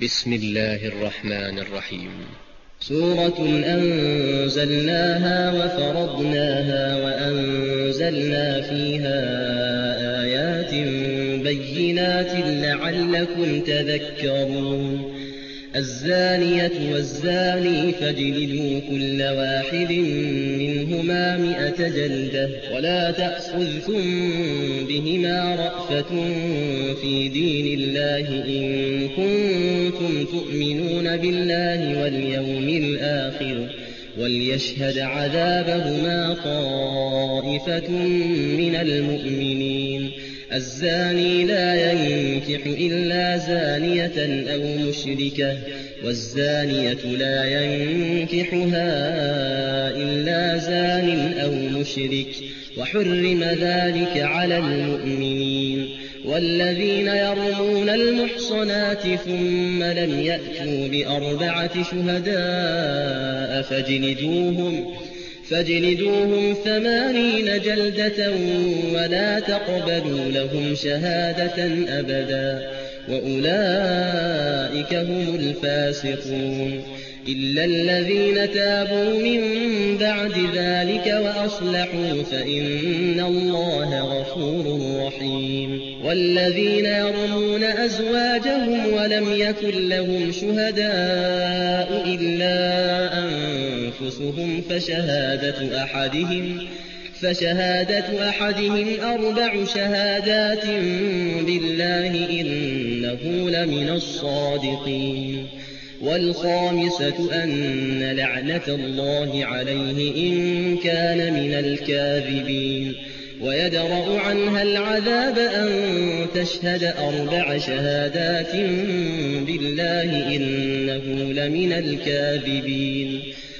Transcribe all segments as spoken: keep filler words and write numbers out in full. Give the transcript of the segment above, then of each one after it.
بسم الله الرحمن الرحيم. سورة أنزلناها وفرضناها وأنزلنا فيها آيات بينات لعلكم تذكرون. الزانية والزاني فاجلدوا كل واحد منهما مئة جلدة ولا تأخذكم بهما رأفة في دين الله إن كنتم تؤمنون بالله واليوم الآخر وليشهد عذابهما طائفة من المؤمنين. الزاني لا ينكح إلا زانية أو مشركة والزانية لا ينكحها إلا زان أو مشرك وحرم ذلك على المؤمنين. والذين يرمون المحصنات ثم لم يأتوا بأربعة شهداء فاجلدوهم فاجلدوهم ثمانين جلدة ولا تقبلوا لهم شهادة أبدا وأولئك هم الفاسقون. إلا الذين تابوا من بعد ذلك وأصلحوا فإن الله غفور رحيم. والذين يرمون أزواجهم ولم يكن لهم شهداء إلا أنفسهم فشهادة أحدهم فشهادة أحدهم أربع شهادات بالله إنه لمن الصادقين. والخامسة أن لعنة الله عليه إن كان من الكاذبين. ويدرأ عنها العذاب أن تشهد أربع شهادات بالله إنه لمن الكاذبين.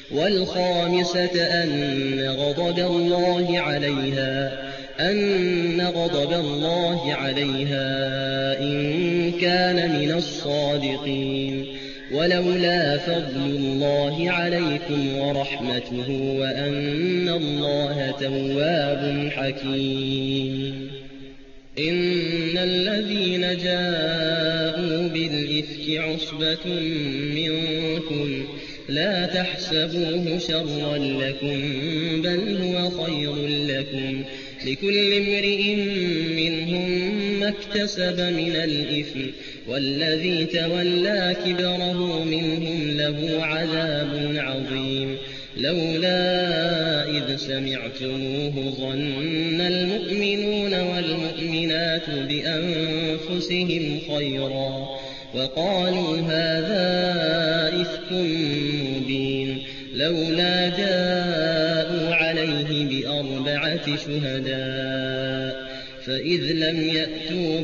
والخامسة أن غضب الله عليها أن غضب الله عليها إن كان من الصادقين. ولولا فضل الله عليكم ورحمته وأن الله تواب حكيم. إن الذين جاءوا بالإفك عصبة منكم لا تحسبوه شرا لكم بل هو خير لكم لكل امرئ منهم ما اكتسب من الإثم والذي تولى كبره منهم له عذاب عظيم. لولا إذ سمعتموه ظن المؤمنون والمؤمنات بأنفسهم خيرا وقالوا هذا إفك مبين. لولا جاءوا عليه بأربعة شهداء فإذ لم يأتوا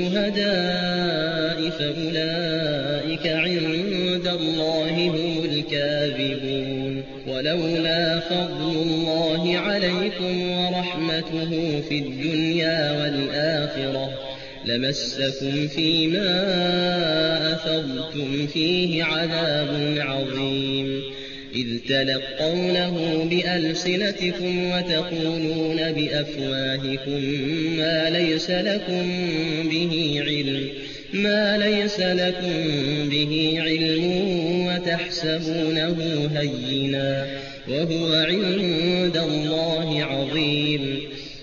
بالشهداء فأولئك عند الله هم الكاذبون. ولولا فضل الله عليكم ورحمته في الدنيا والآخرة لمسكم فيما أفضتم فيه عذاب عظيم. إذ تلقونه بألسنتكم وتقولون بأفواهكم ما ليس لكم به علم ما ليس لكم به علم وتحسبونه هينا وهو عند الله عظيم.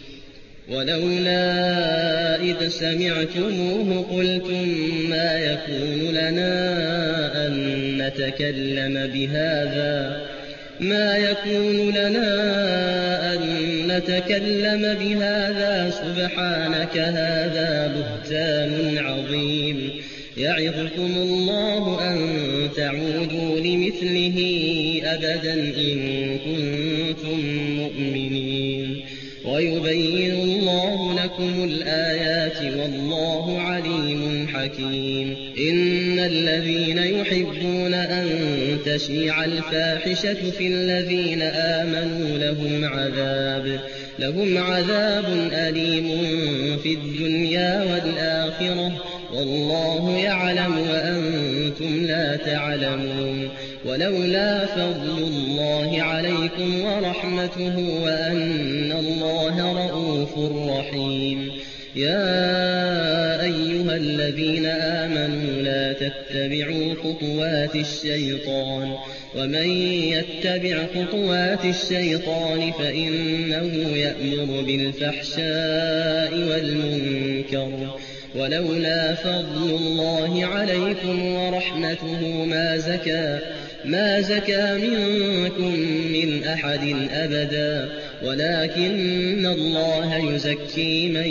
ولولا إذ سمعتموه قلتم ما يكون لنا أن نتكلم بهذا ما يكون لنا أن نتكلم بهذا سبحانك هذا بهتان عظيم. يعظكم الله أن تعودوا لمثله أبدا إن كنتم مؤمنين. ويبين الله لكم الآيات والله عليم حكيم. إن الذين يحبون أن تشيع الفاحشة في الذين آمنوا لهم عذاب لهم عذاب أليم في الدنيا والآخرة والله يعلم وأنتم لا تعلمون. ولولا فضل الله عليكم ورحمته وأن الله رءوف رحيم. يا أيها أيها الذين آمنوا لا تتبعوا خطوات الشيطان ومن يتبع خطوات الشيطان فإنه يأمر بالفحشاء والمنكر ولولا فضل الله عليكم ورحمته ما زكى ما زكى منكم من أحد أبدا ولكن الله يزكي من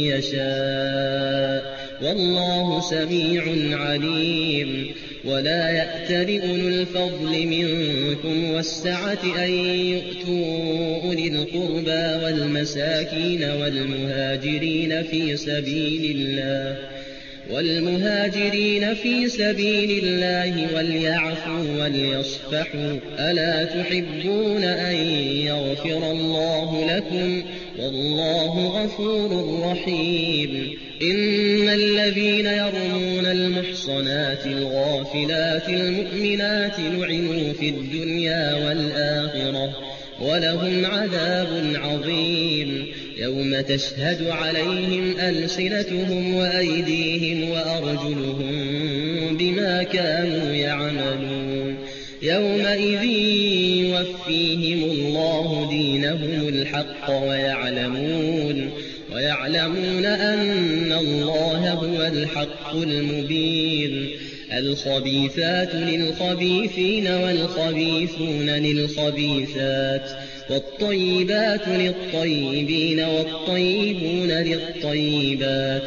يشاء والله سميع عليم. ولا يأتل أولو الفضل منكم والسعة أن يؤتوا أولي القربى والمساكين والمهاجرين في سبيل الله والمهاجرين في سبيل الله وليعفوا وليصفحوا ألا تحبون أن يغفر الله لكم والله غفور رحيم. إن الذين يرمون المحصنات الغافلات المؤمنات لعنوا في الدنيا والآخرة ولهم عذاب عظيم يوم تشهد عليهم ألسنتهم وأيديهم وأرجلهم بما كانوا يعملون يومئذ يوفيهم الله دينهم الحق ويعلمون ويعلمون أن الله هو الحق المبين. الخبيثات للخبيثين والخبيثون للخبيثات والطيبات للطيبين والطيبون للطيبات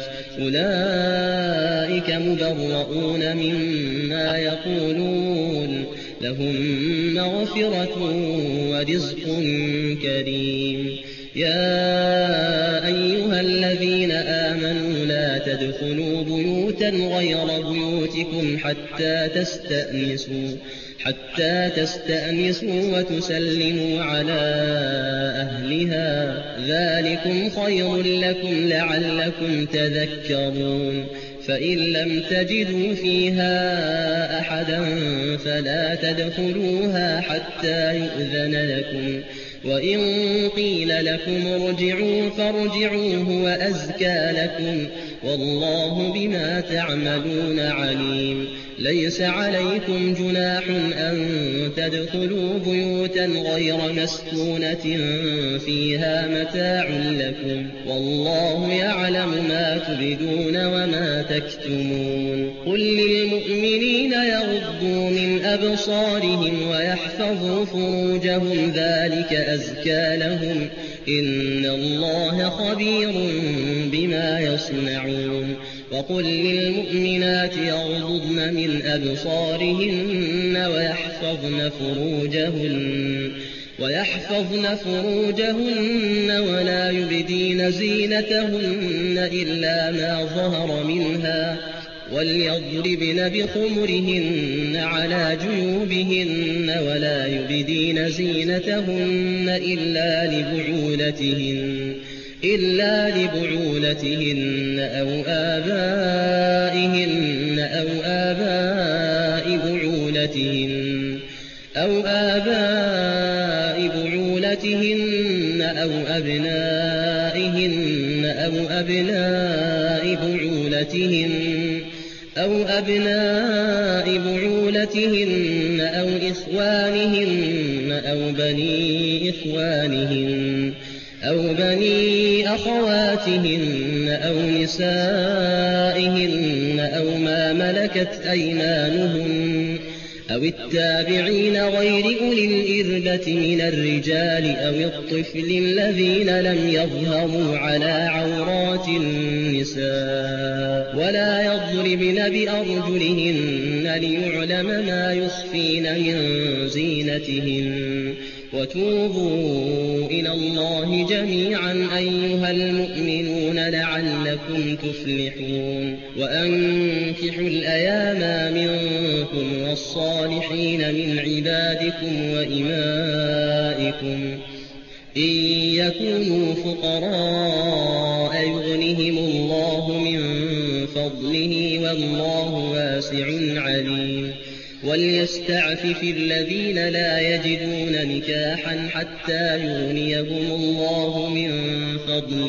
أولئك مبرؤون مما يقولون لهم مغفرة ورزق كريم. يا أيها الذين آمنوا لا تدخلوا بيوتا غير بيوتكم حتى تستأنسوا حتى تستأنسوا وتسلموا على أهلها ذلكم خير لكم لعلكم تذكرون. فإن لم تجدوا فيها أحدا فلا تدخلوها حتى يؤذن لكم وإن قيل لكم ارجعوا فارجعوا هو أزكى لكم والله بما تعملون عليم. ليس عليكم جناح أن تدخلوا بيوتا غير مسكونة فيها متاع لكم والله يعلم ما تبدون وما تكتمون. قل للمؤمنين يغضوا من أبصارهم ويحفظوا فروجهم ذلك أزكى لهم إن الله خبير بما يصنعون. وقل للمؤمنات يغضضن من أبصارهن ويحفظن فروجهن ويحفظن فروجهن ولا يبدين زينتهن إلا ما ظهر منها وليضربن بخمرهن على جيوبهن ولا يبدين زينتهن إلا لبعولتهن إلا لبعولتهن أو آبائهن أو آباء بعولتهن أو آباء بعولتهن أو أبنائهن أو أبناء بعولتهن أو أبناء بعولتهن أو إخوانهن أو بني إخوانهن أو بني أخواتهن أو نسائهن أو ما ملكت أيمانهن أو التابعين غير أولي الإربة من الرجال أو الطفل الذين لم يظهروا على عورات النساء ولا يضربن بأرجلهن ليعلم ما يخفين من زينتهن. وتوبوا إلى الله جميعا أيها المؤمنون لعلكم تفلحون. وأنكحوا الأيام منكم والصالحين من عبادكم وإمائكم إن يكونوا فقراء يغنهم الله من فضله والله واسع عليم. وليستعفف الذين لا يجدون نكاحا حتى يغنيهم الله من فضله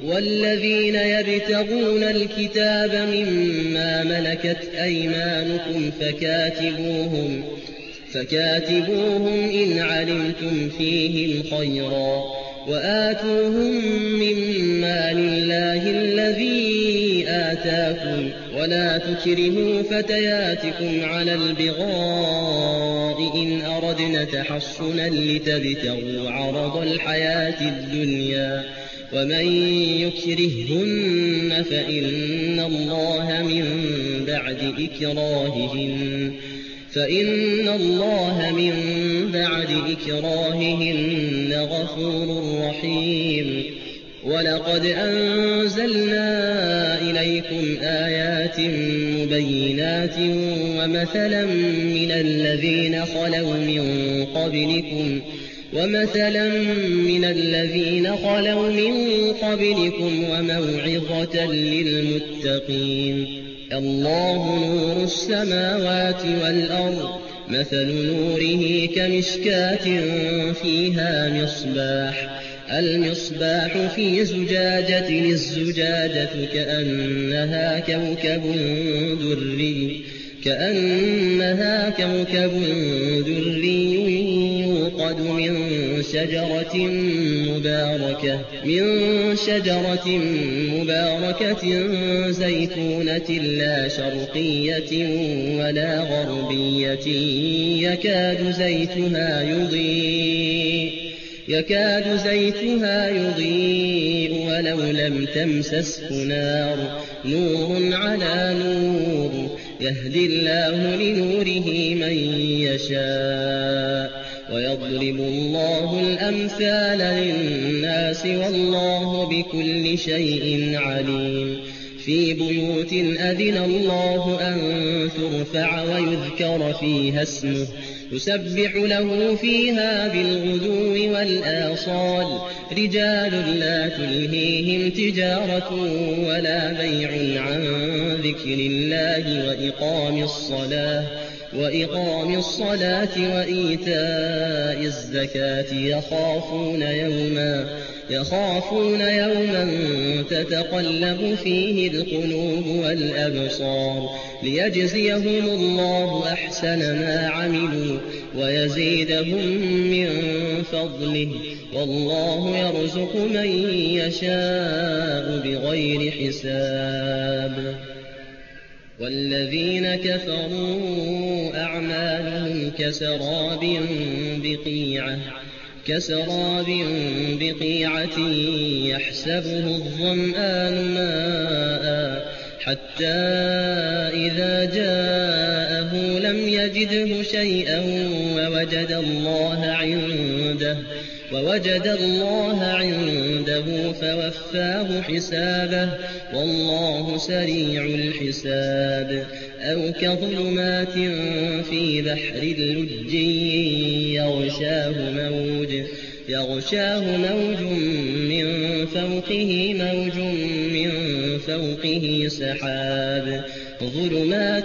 والذين يبتغون الكتاب مما ملكت أيمانكم فكاتبوهم فكاتبوهم إن علمتم فيهم خيرا وآتوهم مما لله الذي آتاكم ولا تكرهوا فتياتكم على البغاء إن أردنا تحصنا لتبتغوا عرض الحياة الدنيا ومن يكرههن فإن الله من بعد إكراههن فإن الله من بعد إكراههن غفور رحيم ولقد أنزلنا إليكم آيات مبينات ومثلا من الذين خلوا من قبلكم ومثلا من الذين خلوا من قبلكم وموعظة للمتقين الله نور السماوات والأرض مثل نوره كمشكاة فيها مصباح المصباح في زجاجة الزجاجة كأنها كوكب دري كأنها كوكب دري يوقد من شجرة مباركة من شجرة مباركة زيتونة لا شرقية ولا غربية يكاد زيتها يضيء يكاد زيتها يضيء ولو لم تمسسه نار نور على نور يهدي الله لنوره من يشاء ويضرب الله الأمثال للناس والله بكل شيء عليم في بيوت أذن الله أن ترفع ويذكر فيها اسمه يسبح له فيها بالغدو والآصال رجال لا تلهيهم تجارة ولا بيع عن ذكر الله وإقام الصلاة وإقام الصلاة وإيتاء الزكاة يخافون يوما يخافون يوما تتقلب فيه القلوب والأبصار ليجزيهم الله أحسن ما عملوا ويزيدهم من فضله والله يرزق من يشاء بغير حساب والذين كفروا أعمالهم كسراب بقيعة كسراب بقيعة يحسبه الظمآن ماء حتى إذا جاءه لم يجده شيئا ووجد الله عنده ووجد الله عنده فوفاه حسابه والله سريع الحساب أو كظلمات في بحر اللج يغشاه موج يغشاه موج من فوقه موج من فوقه سحاب ظلمات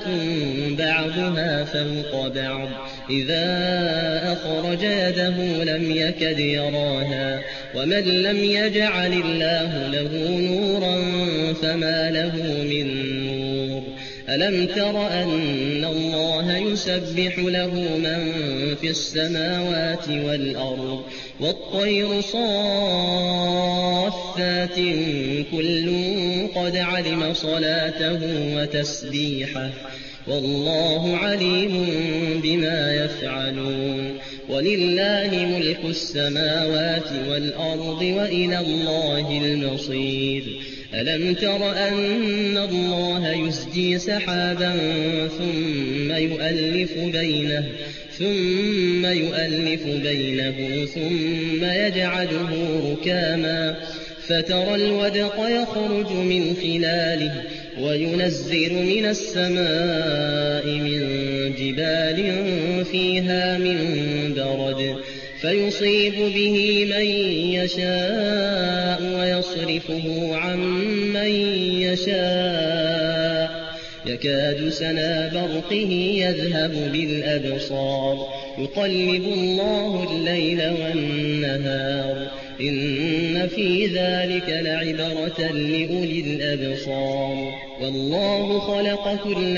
بعضها فوق بعض إذا أخرج يده لم يكد يراها ومن لم يجعل الله له نورا فما له من نور ألم تر أن الله يسبح له من في السماوات والأرض والطير صافات كل قد علم صلاته وتسبيحه والله عليم بما يفعلون ولله ملك السماوات والأرض وإلى الله المصير ألم تر أن الله يزجي سحابا ثم يؤلف بينه ثم يؤلف بينه ثم يجعله ركاما فترى الودق يخرج من خلاله وينزل من السماء من جبال فيها من برد فيصيب به من يشاء ويصرفه عن من يشاء يكاد سنا برقه يذهب بالأبصار يقلب الله الليل والنهار إن في ذلك لعبرة لأولي الأبصار والله خلق كل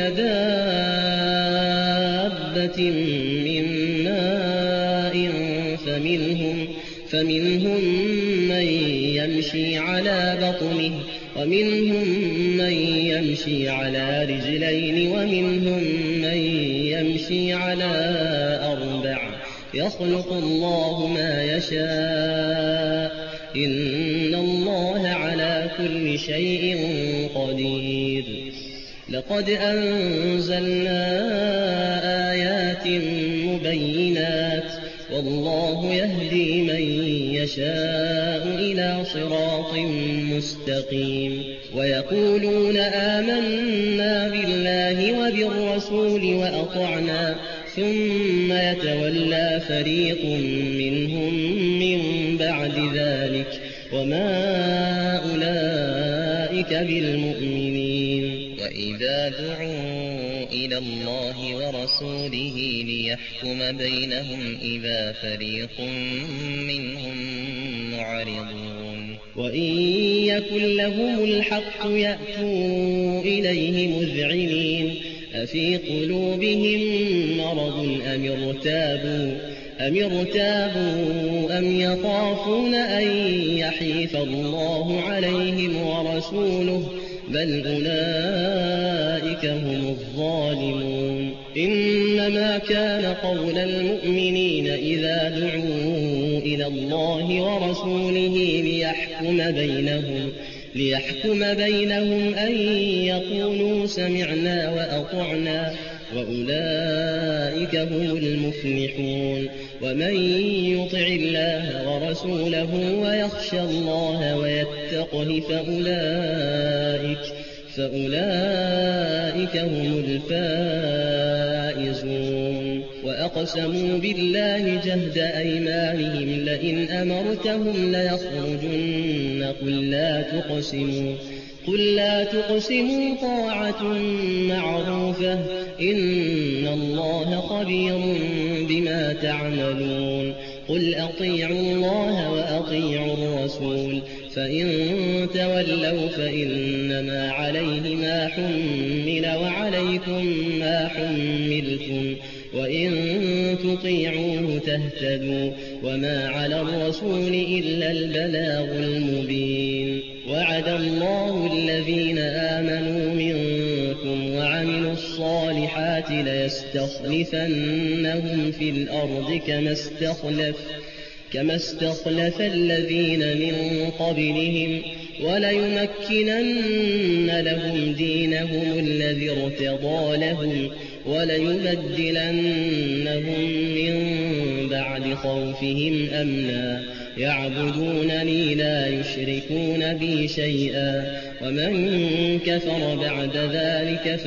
دابة من ماء فمنهم, فمنهم من يمشي على بطنه ومنهم من يمشي على رجلين ومنهم من يمشي على أربع يخلق الله ما يشاء إن الله على كل شيء قدير لقد أنزلنا آيات مبينات والله يهدي من يشاء إلى صراط مستقيم ويقولون آمنا بالله وبالرسول وأطعنا ثم يتولى فريق منهم من بعد ذلك وما أولئك بالمؤمنين وإذا دعوا إلى الله ورسوله ليحكم بينهم إذا فريق منهم معرضون وإن يكن لهم الحق يأتوا إليه مذعنين أفي قلوبهم مرض أم ارتابوا أم ارتابوا أم يخافون أن يحيف الله عليهم ورسوله بل أولئك هم الظالمون إنما كان قول المؤمنين إذا دعوا إلى الله ورسوله ليحكم بينهم ليحكم بينهم أن يقولوا سمعنا وأطعنا وأولئك هم المفلحون ومن يطع الله ورسوله ويخشى الله ويتقه فأولئك, فأولئك هم الفائزون وأقسموا بالله جهد أيمانهم لئن أمرتهم ليخرجن قل لا تقسموا قل لا تقسموا طاعة معروفة إن الله خبير بما تعملون قل أطيعوا الله وأطيعوا الرسول فإن تولوا فإنما عليه ما حمل وعليكم ما حملتم وإن تطيعوه تهتدوا وما على الرسول إلا البلاغ المبين وعد الله الذين آمنوا منكم وعملوا الصالحات ليستخلفنهم في الأرض كما استخلف كما استخلف الذين من قبلهم وليمكنن لهم دينهم الذي ارتضى لهم وليبدلنهم من بعد خوفهم أمنا يعبدونني لا يشركون بي شيئا ومن كفر بعد ذلك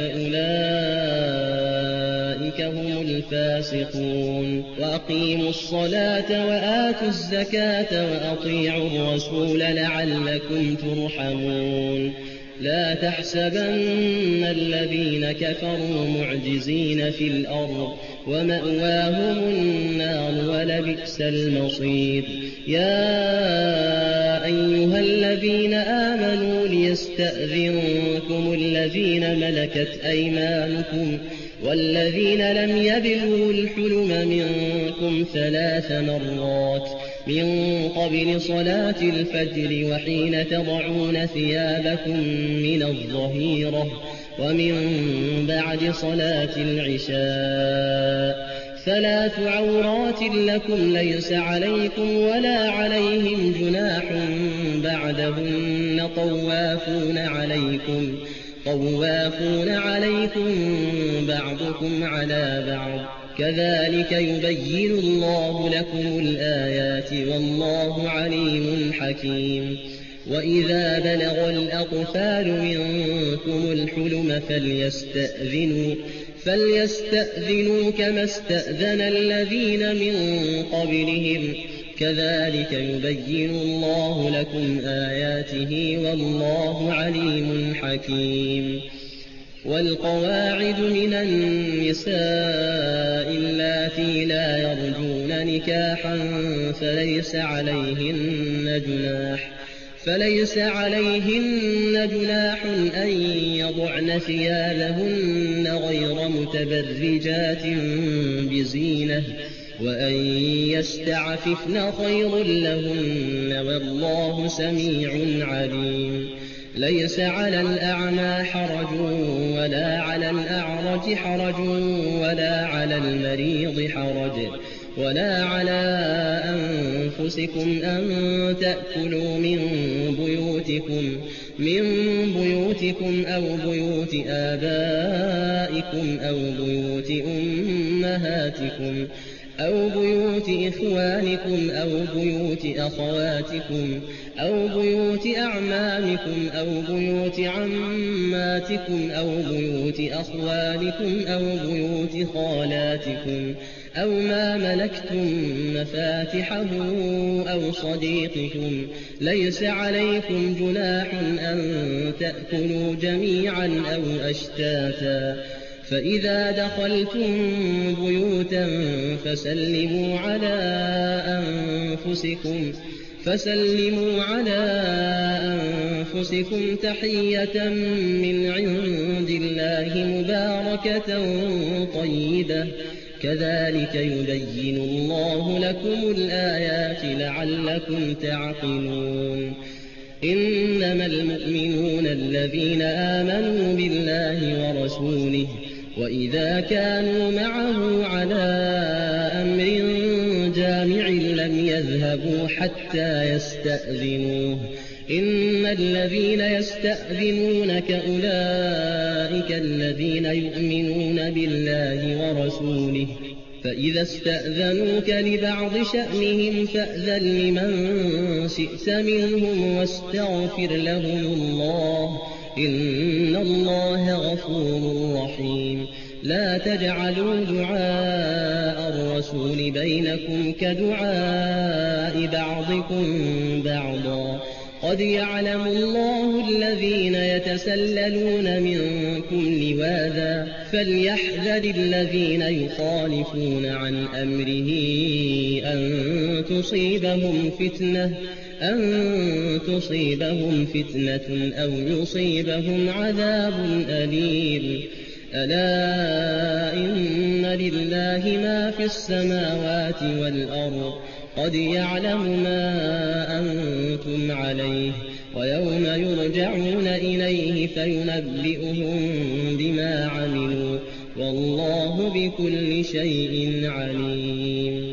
فأولئك هم الفاسقون وأقيموا الصلاة وآتوا الزكاة وأطيعوا الرسول لعلكم ترحمون لا تحسبن الذين كفروا معجزين في الأرض ومأواهم النار ولبئس المصير يا أيها الذين آمنوا ليستأذنكم الذين ملكت أيمانكم والذين لم يبلغوا الحلم منكم ثلاث مرات من قبل صلاة الفجر وحين تضعون ثيابكم من الظهيرة ومن بعد صلاة العشاء ثلاث عورات لكم ليس عليكم ولا عليهم جناح بعدهن طوافون عليكم طوافون عليكم بعضكم على بعض كذلك يبين الله لكم الآيات والله عليم حكيم وإذا بلغ الأطفال منكم الحلم فليستأذنوا فليستأذنوا كما استأذن الذين من قبلهم كذلك يبين الله لكم آياته والله عليم حكيم والقواعد من النساء اللاتي لا يرجون نكاحا فليس عليهن جناح فليس عليهن جناح أن يضعن ثيابهن غير متبرجات بزينة وأن يستعففن خير لهن والله سميع عليم. ليس على الأعمى حرج ولا على الأعرج حرج ولا على المريض حرج ولا على أنفسكم أن تأكلوا من بيوتكم من بيوتكم أو بيوت آبائكم أو بيوت أمهاتكم أو بيوت إخوانكم أو بيوت أخواتكم أو بيوت أعمامكم أو بيوت عماتكم أو بيوت أخوالكم أو بيوت خالاتكم أو ما ملكتم مفاتحه أو صديقكم. ليس عليكم جناح أن تأكلوا جميعا أو أشتاتا فإذا دخلتم بيوتا فسلموا على أنفسكم فسلموا على أنفسكم تحية من عند الله مباركة طيبة كذلك يبين الله لكم الآيات لعلكم تعقلون. إنما المؤمنون الذين آمنوا بالله ورسوله وإذا كانوا معه على أمر جامع لم يذهبوا حتى يستأذنوه. إن الذين يستأذنونك أولئك الذين يؤمنون بالله ورسوله فإذا استأذنوك لبعض شأنهم فأذن لمن شئت منهم واستغفر لهم الله إن الله غفور رحيم. لا تجعلوا دعاء الرسول بينكم كدعاء بعضكم بعضا قد يعلم الله الذين يتسللون منكم لواذا فليحذر الذين يخالفون عن أمره أن تصيبهم فتنة أن تصيبهم فتنة أو يصيبهم عذاب أليم. ألا إن لله ما في السماوات والأرض قد يعلم ما أنتم عليه ويوم يرجعون إليه فينبئهم بما عملوا والله بكل شيء عليم.